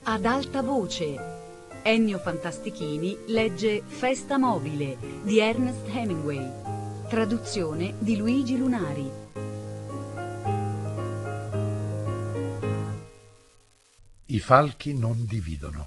Ad alta voce. Ennio Fantastichini legge Festa mobile di Ernest Hemingway. Traduzione di Luigi Lunari. I falchi non dividono.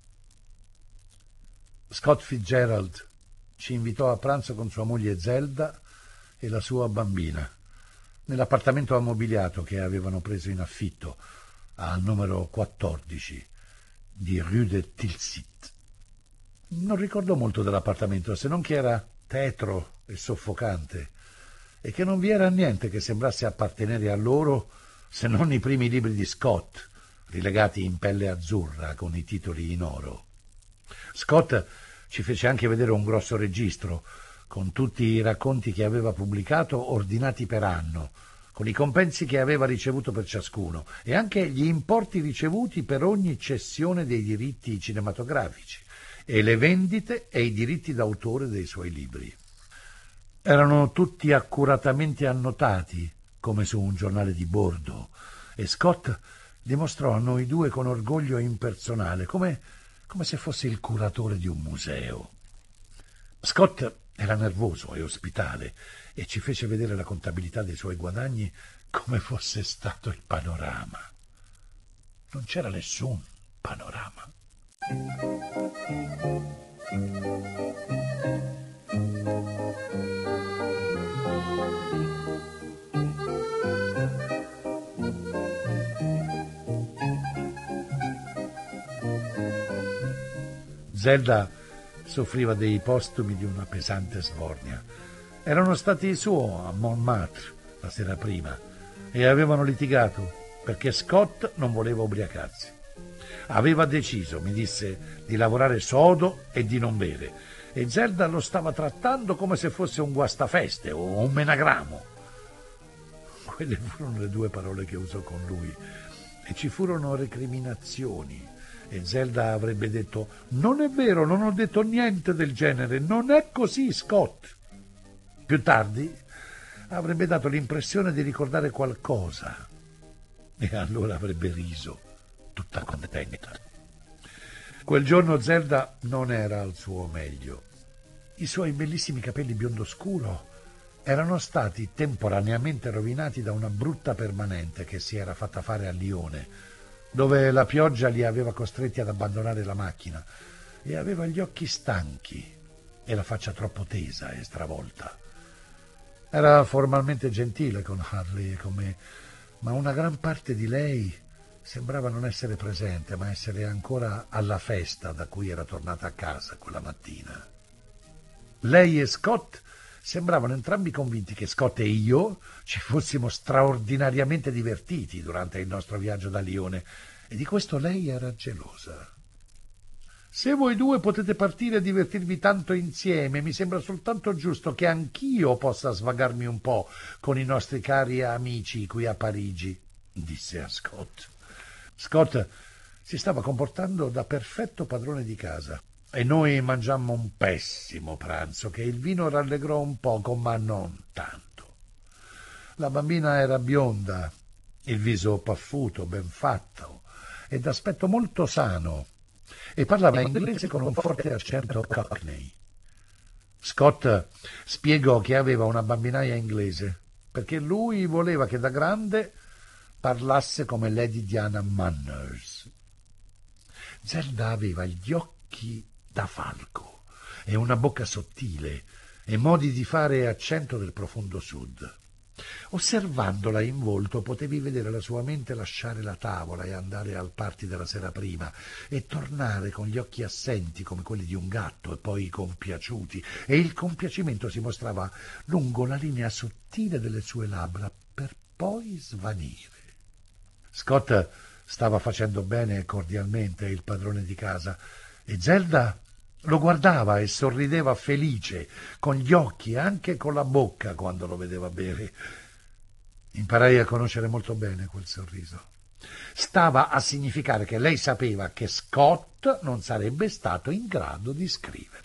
Scott Fitzgerald ci invitò a pranzo con sua moglie Zelda e la sua bambina nell'appartamento ammobiliato che avevano preso in affitto al numero 14 di Rue de Tilsit. Non ricordo molto dell'appartamento, se non che era tetro e soffocante e che non vi era niente che sembrasse appartenere a loro se non i primi libri di Scott, rilegati in pelle azzurra con i titoli in oro. Scott ci fece anche vedere un grosso registro con tutti i racconti che aveva pubblicato ordinati per anno, con i compensi che aveva ricevuto per ciascuno e anche gli importi ricevuti per ogni cessione dei diritti cinematografici e le vendite e i diritti d'autore dei suoi libri. Erano tutti accuratamente annotati, come su un giornale di bordo, e Scott dimostrò a noi due con orgoglio impersonale, come se fosse il curatore di un museo. Scott era nervoso e ospitale e ci fece vedere la contabilità dei suoi guadagni come fosse stato il panorama. Non c'era nessun panorama. Zelda soffriva dei postumi di una pesante sbornia. Erano stati su a Montmartre la sera prima e avevano litigato perché Scott non voleva ubriacarsi. Aveva deciso, mi disse, di lavorare sodo e di non bere, e Zelda lo stava trattando come se fosse un guastafeste o un menagramo. Quelle furono le due parole che usò con lui e ci furono recriminazioni. E Zelda avrebbe detto: «Non è vero, non ho detto niente del genere, non è così, Scott». Più tardi avrebbe dato l'impressione di ricordare qualcosa e allora avrebbe riso, tutta contenta. Quel giorno Zelda non era al suo meglio. I suoi bellissimi capelli biondo scuro erano stati temporaneamente rovinati da una brutta permanente che si era fatta fare a Lione, dove la pioggia li aveva costretti ad abbandonare la macchina, e aveva gli occhi stanchi e la faccia troppo tesa e stravolta. Era formalmente gentile con Harley e con me, ma una gran parte di lei sembrava non essere presente, ma essere ancora alla festa da cui era tornata a casa quella mattina. Lei e Scott sembravano entrambi convinti che Scott e io ci fossimo straordinariamente divertiti durante il nostro viaggio da Lione, e di questo lei era gelosa. «Se voi due potete partire e divertirvi tanto insieme, mi sembra soltanto giusto che anch'io possa svagarmi un po' con i nostri cari amici qui a Parigi», disse a Scott. Scott si stava comportando da perfetto padrone di casa e noi mangiammo un pessimo pranzo che il vino rallegrò un poco, ma non tanto. La bambina era bionda, il viso paffuto, ben fatto e d'aspetto molto sano, e parlava inglese con un forte accento cockney. Scott spiegò che aveva una bambinaia inglese perché lui voleva che da grande parlasse come Lady Diana Manners. Zelda aveva gli occhi da falco e una bocca sottile e modi di fare accento del profondo sud. Osservandola in volto potevi vedere la sua mente lasciare la tavola e andare al party della sera prima e tornare con gli occhi assenti come quelli di un gatto e poi compiaciuti, e il compiacimento si mostrava lungo la linea sottile delle sue labbra per poi svanire. Scott stava facendo bene e cordialmente il padrone di casa e Zelda lo guardava e sorrideva felice, con gli occhi e anche con la bocca quando lo vedeva bere. Imparai a conoscere molto bene quel sorriso. Stava a significare che lei sapeva che Scott non sarebbe stato in grado di scrivere.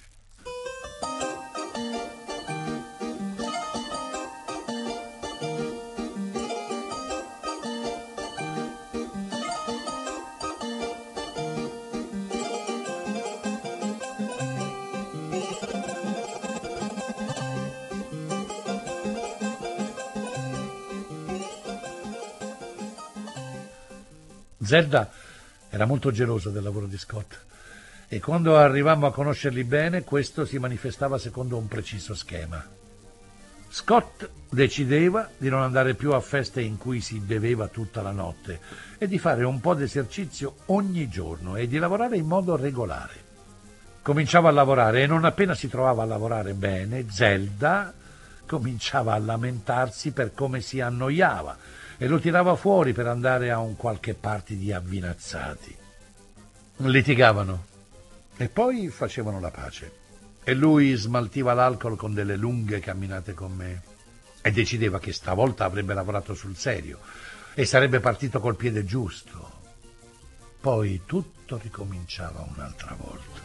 Zelda era molto gelosa del lavoro di Scott e quando arrivammo a conoscerli bene, questo si manifestava secondo un preciso schema. Scott decideva di non andare più a feste in cui si beveva tutta la notte e di fare un po' di esercizio ogni giorno e di lavorare in modo regolare. Cominciava a lavorare e non appena si trovava a lavorare bene, Zelda cominciava a lamentarsi per come si annoiava e lo tirava fuori per andare a un qualche party di avvinazzati. Litigavano e poi facevano la pace e lui smaltiva l'alcol con delle lunghe camminate con me e decideva che stavolta avrebbe lavorato sul serio e sarebbe partito col piede giusto. Poi tutto ricominciava un'altra volta.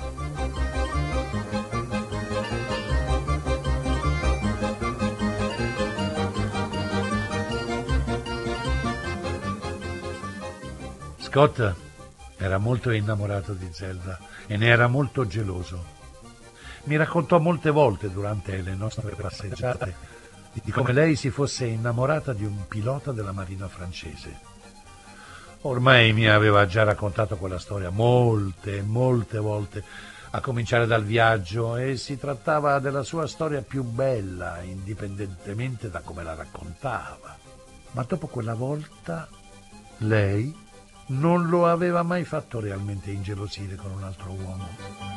Scott era molto innamorato di Zelda e ne era molto geloso. Mi raccontò molte volte durante le nostre passeggiate di come lei si fosse innamorata di un pilota della marina francese. Ormai mi aveva già raccontato quella storia molte volte, a cominciare dal viaggio, e si trattava della sua storia più bella, indipendentemente da come la raccontava. Ma dopo quella volta lei non lo aveva mai fatto realmente ingelosire con un altro uomo.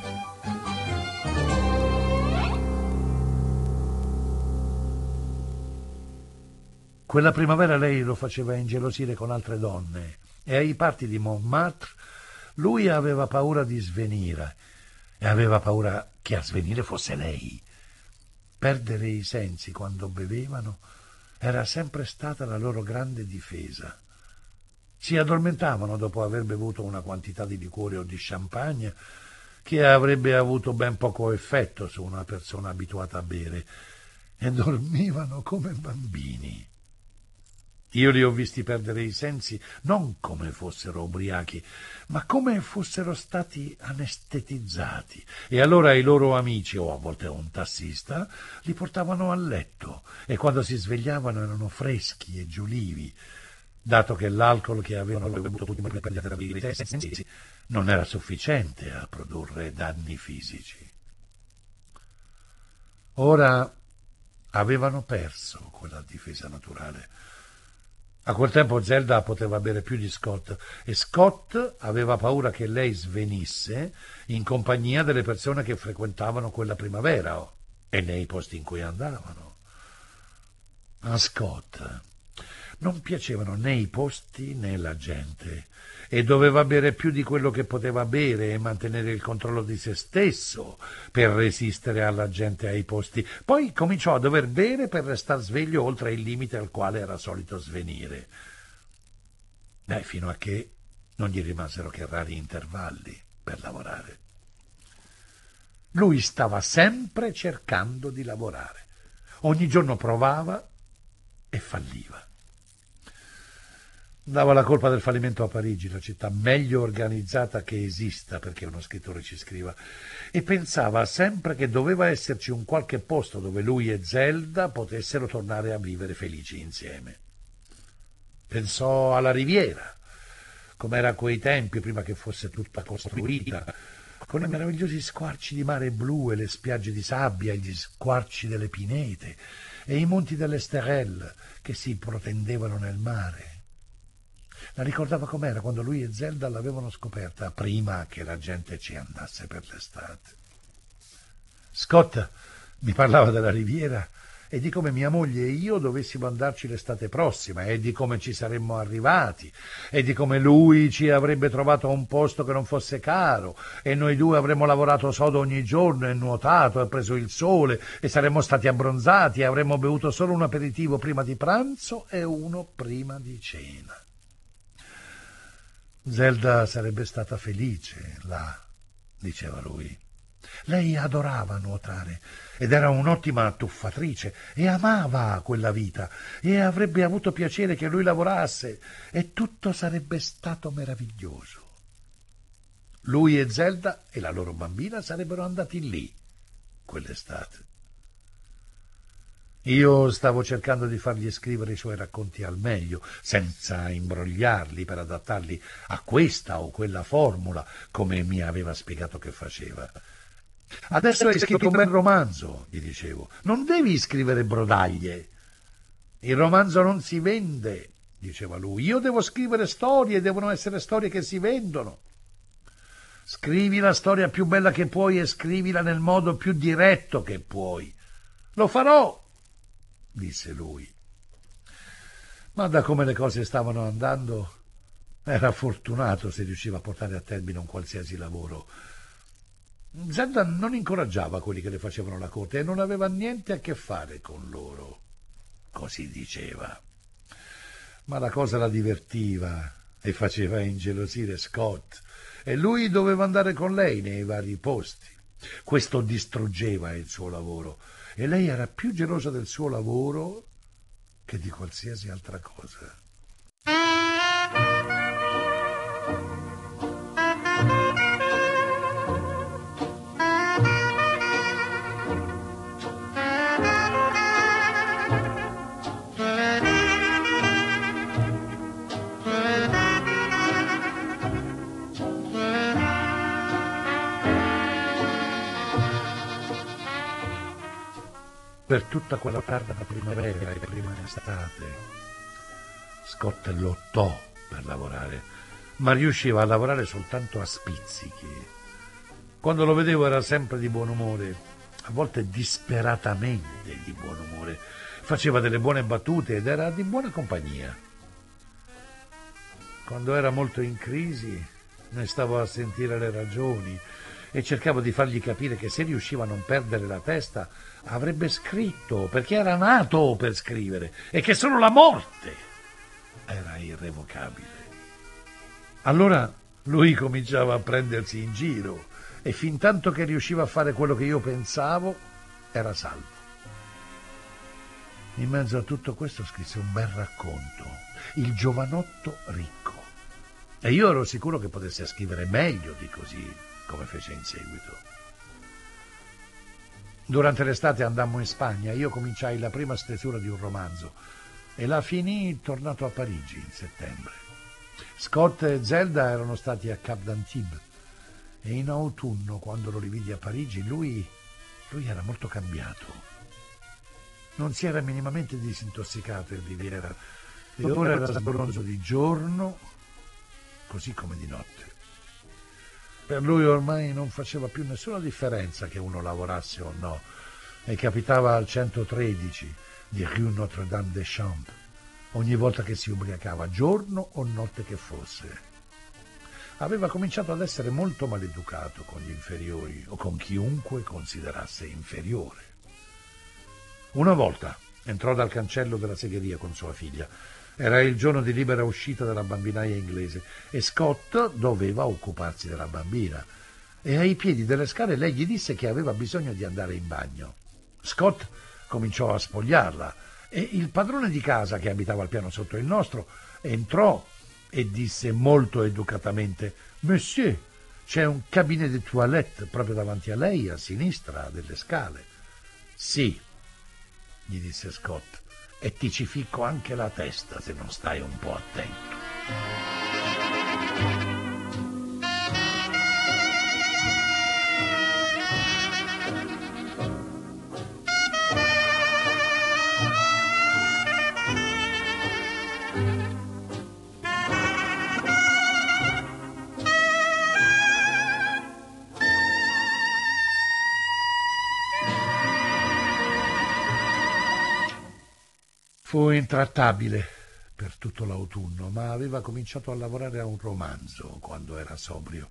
Quella primavera lei lo faceva ingelosire con altre donne e ai party di Montmartre lui aveva paura di svenire e aveva paura che a svenire fosse lei. Perdere i sensi quando bevevano era sempre stata la loro grande difesa. Si addormentavano dopo aver bevuto una quantità di liquore o di champagne che avrebbe avuto ben poco effetto su una persona abituata a bere e dormivano come bambini. Io li ho visti perdere i sensi non come fossero ubriachi, ma come fossero stati anestetizzati. E allora i loro amici, o a volte un tassista, li portavano a letto e quando si svegliavano erano freschi e giulivi, dato che l'alcol che avevano bevuto prima di perdere i sensi non era sufficiente a produrre danni fisici. Ora avevano perso quella difesa naturale. A quel tempo Zelda poteva bere più di Scott e Scott aveva paura che lei svenisse in compagnia delle persone che frequentavano quella primavera e nei posti in cui andavano. A Scott non piacevano né i posti né la gente e doveva bere più di quello che poteva bere e mantenere il controllo di se stesso per resistere alla gente e ai posti. Poi cominciò a dover bere per restar sveglio oltre il limite al quale era solito svenire. Fino a che non gli rimasero che rari intervalli per lavorare. Lui stava sempre cercando di lavorare. Ogni giorno provava e falliva. Dava la colpa del fallimento a Parigi, la città meglio organizzata che esista perché uno scrittore ci scriva, e pensava sempre che doveva esserci un qualche posto dove lui e Zelda potessero tornare a vivere felici insieme. Pensò alla Riviera, com'era a quei tempi prima che fosse tutta costruita, con i meravigliosi squarci di mare blu e le spiagge di sabbia e gli squarci delle pinete e i monti dell'Esterel che si protendevano nel mare. La ricordava com'era quando lui e Zelda l'avevano scoperta, prima che la gente ci andasse per l'estate. Scott mi parlava della Riviera e di come mia moglie e io dovessimo andarci l'estate prossima e di come ci saremmo arrivati e di come lui ci avrebbe trovato un posto che non fosse caro e noi due avremmo lavorato sodo ogni giorno e nuotato e preso il sole e saremmo stati abbronzati e avremmo bevuto solo un aperitivo prima di pranzo e uno prima di cena. Zelda sarebbe stata felice là, diceva lui. Lei adorava nuotare ed era un'ottima tuffatrice e amava quella vita e avrebbe avuto piacere che lui lavorasse e tutto sarebbe stato meraviglioso. Lui e Zelda e la loro bambina sarebbero andati lì quell'estate. Io stavo cercando di fargli scrivere i suoi racconti al meglio, senza imbrogliarli per adattarli a questa o quella formula, come mi aveva spiegato che faceva. Adesso hai scritto un bel romanzo, gli dicevo. Non devi scrivere brodaglie. Il romanzo non si vende, diceva lui. Io devo scrivere storie, devono essere storie che si vendono. Scrivi la storia più bella che puoi e scrivila nel modo più diretto che puoi. Lo farò, disse lui. Ma da come le cose stavano andando, era fortunato se riusciva a portare a termine un qualsiasi lavoro. Zelda non incoraggiava quelli che le facevano la corte e non aveva niente a che fare con loro, così diceva. Ma la cosa la divertiva e faceva ingelosire Scott, e lui doveva andare con lei nei vari posti. Questo distruggeva il suo lavoro e lei era più gelosa del suo lavoro che di qualsiasi altra cosa. Per tutta quella tarda primavera e prima estate, Scott lottò per lavorare, ma riusciva a lavorare soltanto a spizzichi. Quando lo vedevo era sempre di buon umore, a volte disperatamente di buon umore. Faceva delle buone battute ed era di buona compagnia. Quando era molto in crisi, ne stavo a sentire le ragioni e cercavo di fargli capire che se riusciva a non perdere la testa avrebbe scritto, perché era nato per scrivere, e che solo la morte era irrevocabile. Allora lui cominciava a prendersi in giro e fin tanto che riusciva a fare quello che io pensavo era salvo. In mezzo a tutto questo scrisse un bel racconto, Il giovanotto ricco, e io ero sicuro che potesse scrivere meglio di così, come fece in seguito. Durante l'estate andammo in Spagna e io cominciai la prima stesura di un romanzo e la finii tornato a Parigi in settembre. Scott e Zelda erano stati a Cap d'Antibes e in autunno, quando lo rividi a Parigi, lui era molto cambiato. Non si era minimamente disintossicato in Riviera e ora era saboroso di giorno così come di notte. Per lui ormai non faceva più nessuna differenza che uno lavorasse o no, e capitava al 113 di Rue Notre-Dame-des-Champs ogni volta che si ubriacava, giorno o notte che fosse. Aveva cominciato ad essere molto maleducato con gli inferiori o con chiunque considerasse inferiore. Una volta entrò dal cancello della segheria con sua figlia. Era il giorno di libera uscita della bambinaia inglese e Scott doveva occuparsi della bambina. E ai piedi delle scale lei gli disse che aveva bisogno di andare in bagno. Scott cominciò a spogliarla e il padrone di casa, che abitava al piano sotto il nostro, entrò e disse molto educatamente: «Monsieur, c'è un cabinet de toilette proprio davanti a lei, a sinistra delle scale». «Sì», gli disse Scott, «e ti ci ficco anche la testa se non stai un po' attento». Fu intrattabile per tutto l'autunno, ma aveva cominciato a lavorare a un romanzo quando era sobrio.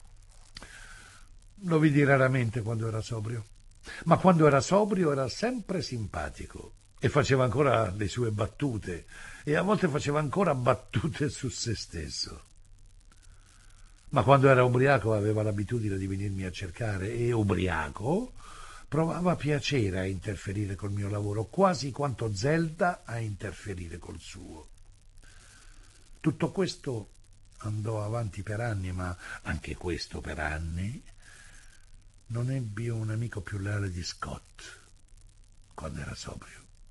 Lo vidi raramente quando era sobrio, ma quando era sobrio era sempre simpatico e faceva ancora le sue battute e a volte faceva ancora battute su se stesso. Ma quando era ubriaco aveva l'abitudine di venirmi a cercare e ubriaco provava piacere a interferire col mio lavoro, quasi quanto Zelda a interferire col suo. Tutto questo andò avanti per anni, ma anche questo per anni non ebbi un amico più leale di Scott quando era sobrio.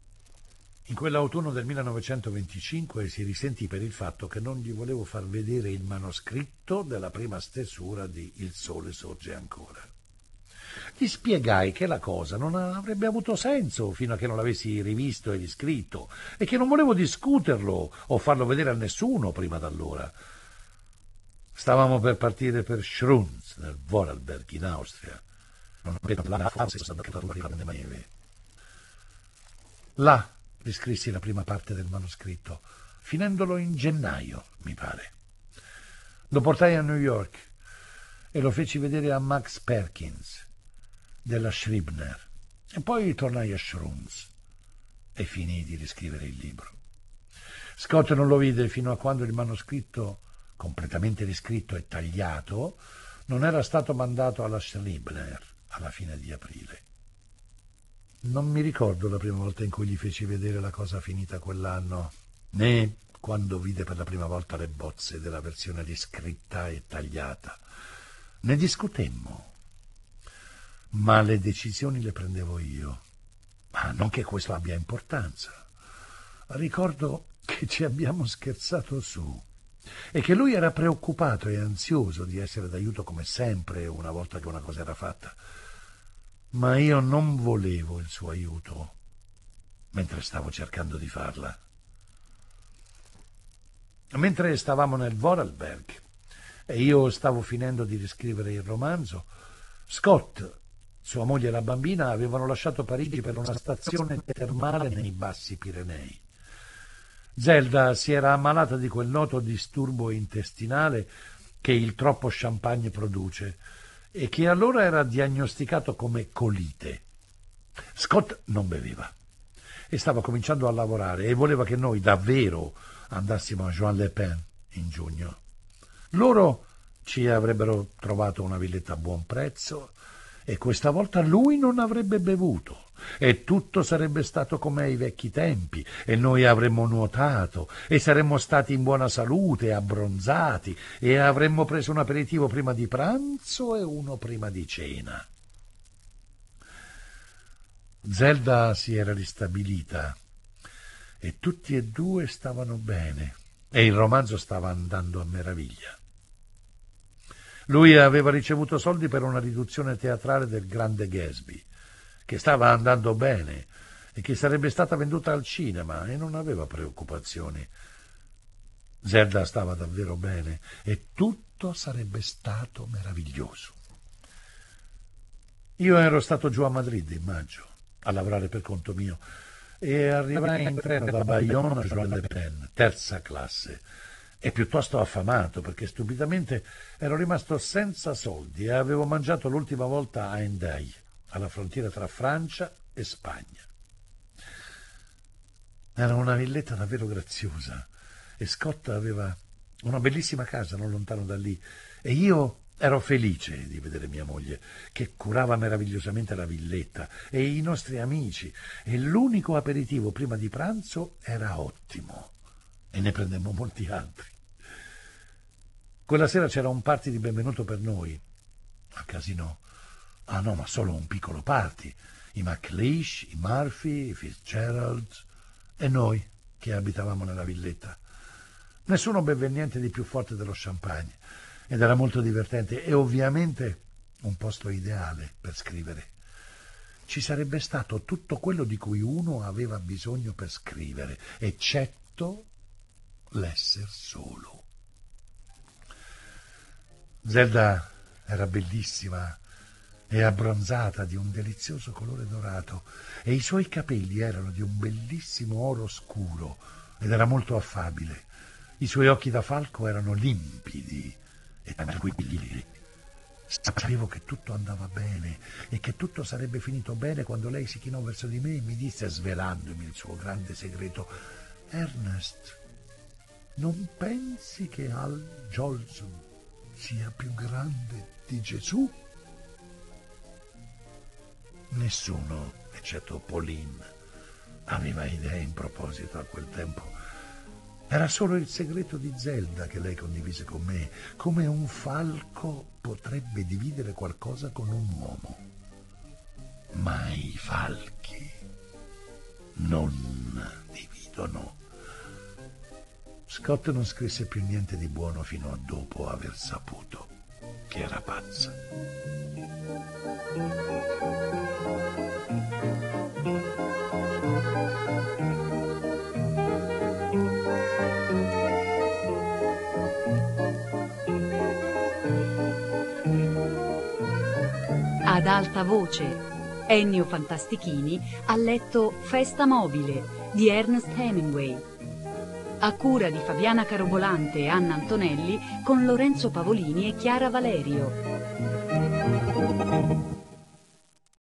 In quell'autunno del 1925 si risentì per il fatto che non gli volevo far vedere il manoscritto della prima stesura di Il sole sorge ancora. Gli spiegai che la cosa non avrebbe avuto senso fino a che non l'avessi rivisto e riscritto e che non volevo discuterlo o farlo vedere a nessuno prima d'allora. Stavamo per partire per Schruns, nel Vorarlberg, in Austria. Non avevo la neve. Là riscrissi la prima parte del manoscritto, finendolo in gennaio, mi pare. Lo portai a New York e lo feci vedere a Max Perkins della Scribner e poi tornai a Schruns e finii di riscrivere il libro. Scott non lo vide fino a quando il manoscritto, completamente riscritto e tagliato, non era stato mandato alla Scribner alla fine di aprile. Non mi ricordo la prima volta in cui gli feci vedere la cosa finita quell'anno, né quando vide per la prima volta le bozze della versione riscritta e tagliata. Ne discutemmo, ma le decisioni le prendevo io. Ma non che questo abbia importanza. Ricordo che ci abbiamo scherzato su e che lui era preoccupato e ansioso di essere d'aiuto come sempre una volta che una cosa era fatta. Ma io non volevo il suo aiuto mentre stavo cercando di farla. Mentre stavamo nel Vorarlberg e io stavo finendo di riscrivere il romanzo, Scott, sua moglie e la bambina avevano lasciato Parigi per una stazione termale nei Bassi Pirenei. Zelda si era ammalata di quel noto disturbo intestinale che il troppo champagne produce e che allora era diagnosticato come colite. Scott non beveva e stava cominciando a lavorare e voleva che noi davvero andassimo a Juan-les-Pins in giugno. Loro ci avrebbero trovato una villetta a buon prezzo e questa volta lui non avrebbe bevuto e tutto sarebbe stato come ai vecchi tempi e noi avremmo nuotato e saremmo stati in buona salute, abbronzati e avremmo preso un aperitivo prima di pranzo e uno prima di cena. Zelda si era ristabilita e tutti e due stavano bene e il romanzo stava andando a meraviglia. Lui aveva ricevuto soldi per una riduzione teatrale del Grande Gatsby, che stava andando bene e che sarebbe stata venduta al cinema e non aveva preoccupazioni. Zelda stava davvero bene e tutto sarebbe stato meraviglioso. Io ero stato giù a Madrid in maggio a lavorare per conto mio e arrivai in treno da Bayonne a Juan-les-Pins, terza classe, e piuttosto affamato perché stupidamente ero rimasto senza soldi e avevo mangiato l'ultima volta a Hendaye, alla frontiera tra Francia e Spagna. Era una villetta davvero graziosa e Scott aveva una bellissima casa non lontano da lì e io ero felice di vedere mia moglie che curava meravigliosamente la villetta e i nostri amici e l'unico aperitivo prima di pranzo era ottimo e ne prendemmo molti altri. Quella sera c'era un party di benvenuto per noi al casino. Ah no, ma solo un piccolo party. I McLeish, i Murphy, i Fitzgerald e noi che abitavamo nella villetta. Nessuno beve niente di più forte dello champagne ed era molto divertente e ovviamente un posto ideale per scrivere. Ci sarebbe stato tutto quello di cui uno aveva bisogno per scrivere, eccetto l'esser solo. Zelda era bellissima e abbronzata di un delizioso colore dorato e i suoi capelli erano di un bellissimo oro scuro ed era molto affabile. I suoi occhi da falco erano limpidi e tranquilli. Sapevo che tutto andava bene e che tutto sarebbe finito bene quando lei si chinò verso di me e mi disse, svelandomi il suo grande segreto: Ernest, non pensi che Al Jolson sia più grande di Gesù? Nessuno, eccetto Pauline, aveva idee in proposito a quel tempo. Era solo il segreto di Zelda che lei condivise con me, come un falco potrebbe dividere qualcosa con un uomo. Ma i falchi non abbandono. Scott non scrisse più niente di buono fino a dopo aver saputo che era pazza. Ad alta voce, Ennio Fantastichini ha letto Festa mobile di Ernest Hemingway, a cura di Fabiana Carobolante e Anna Antonelli, con Lorenzo Pavolini e Chiara Valerio.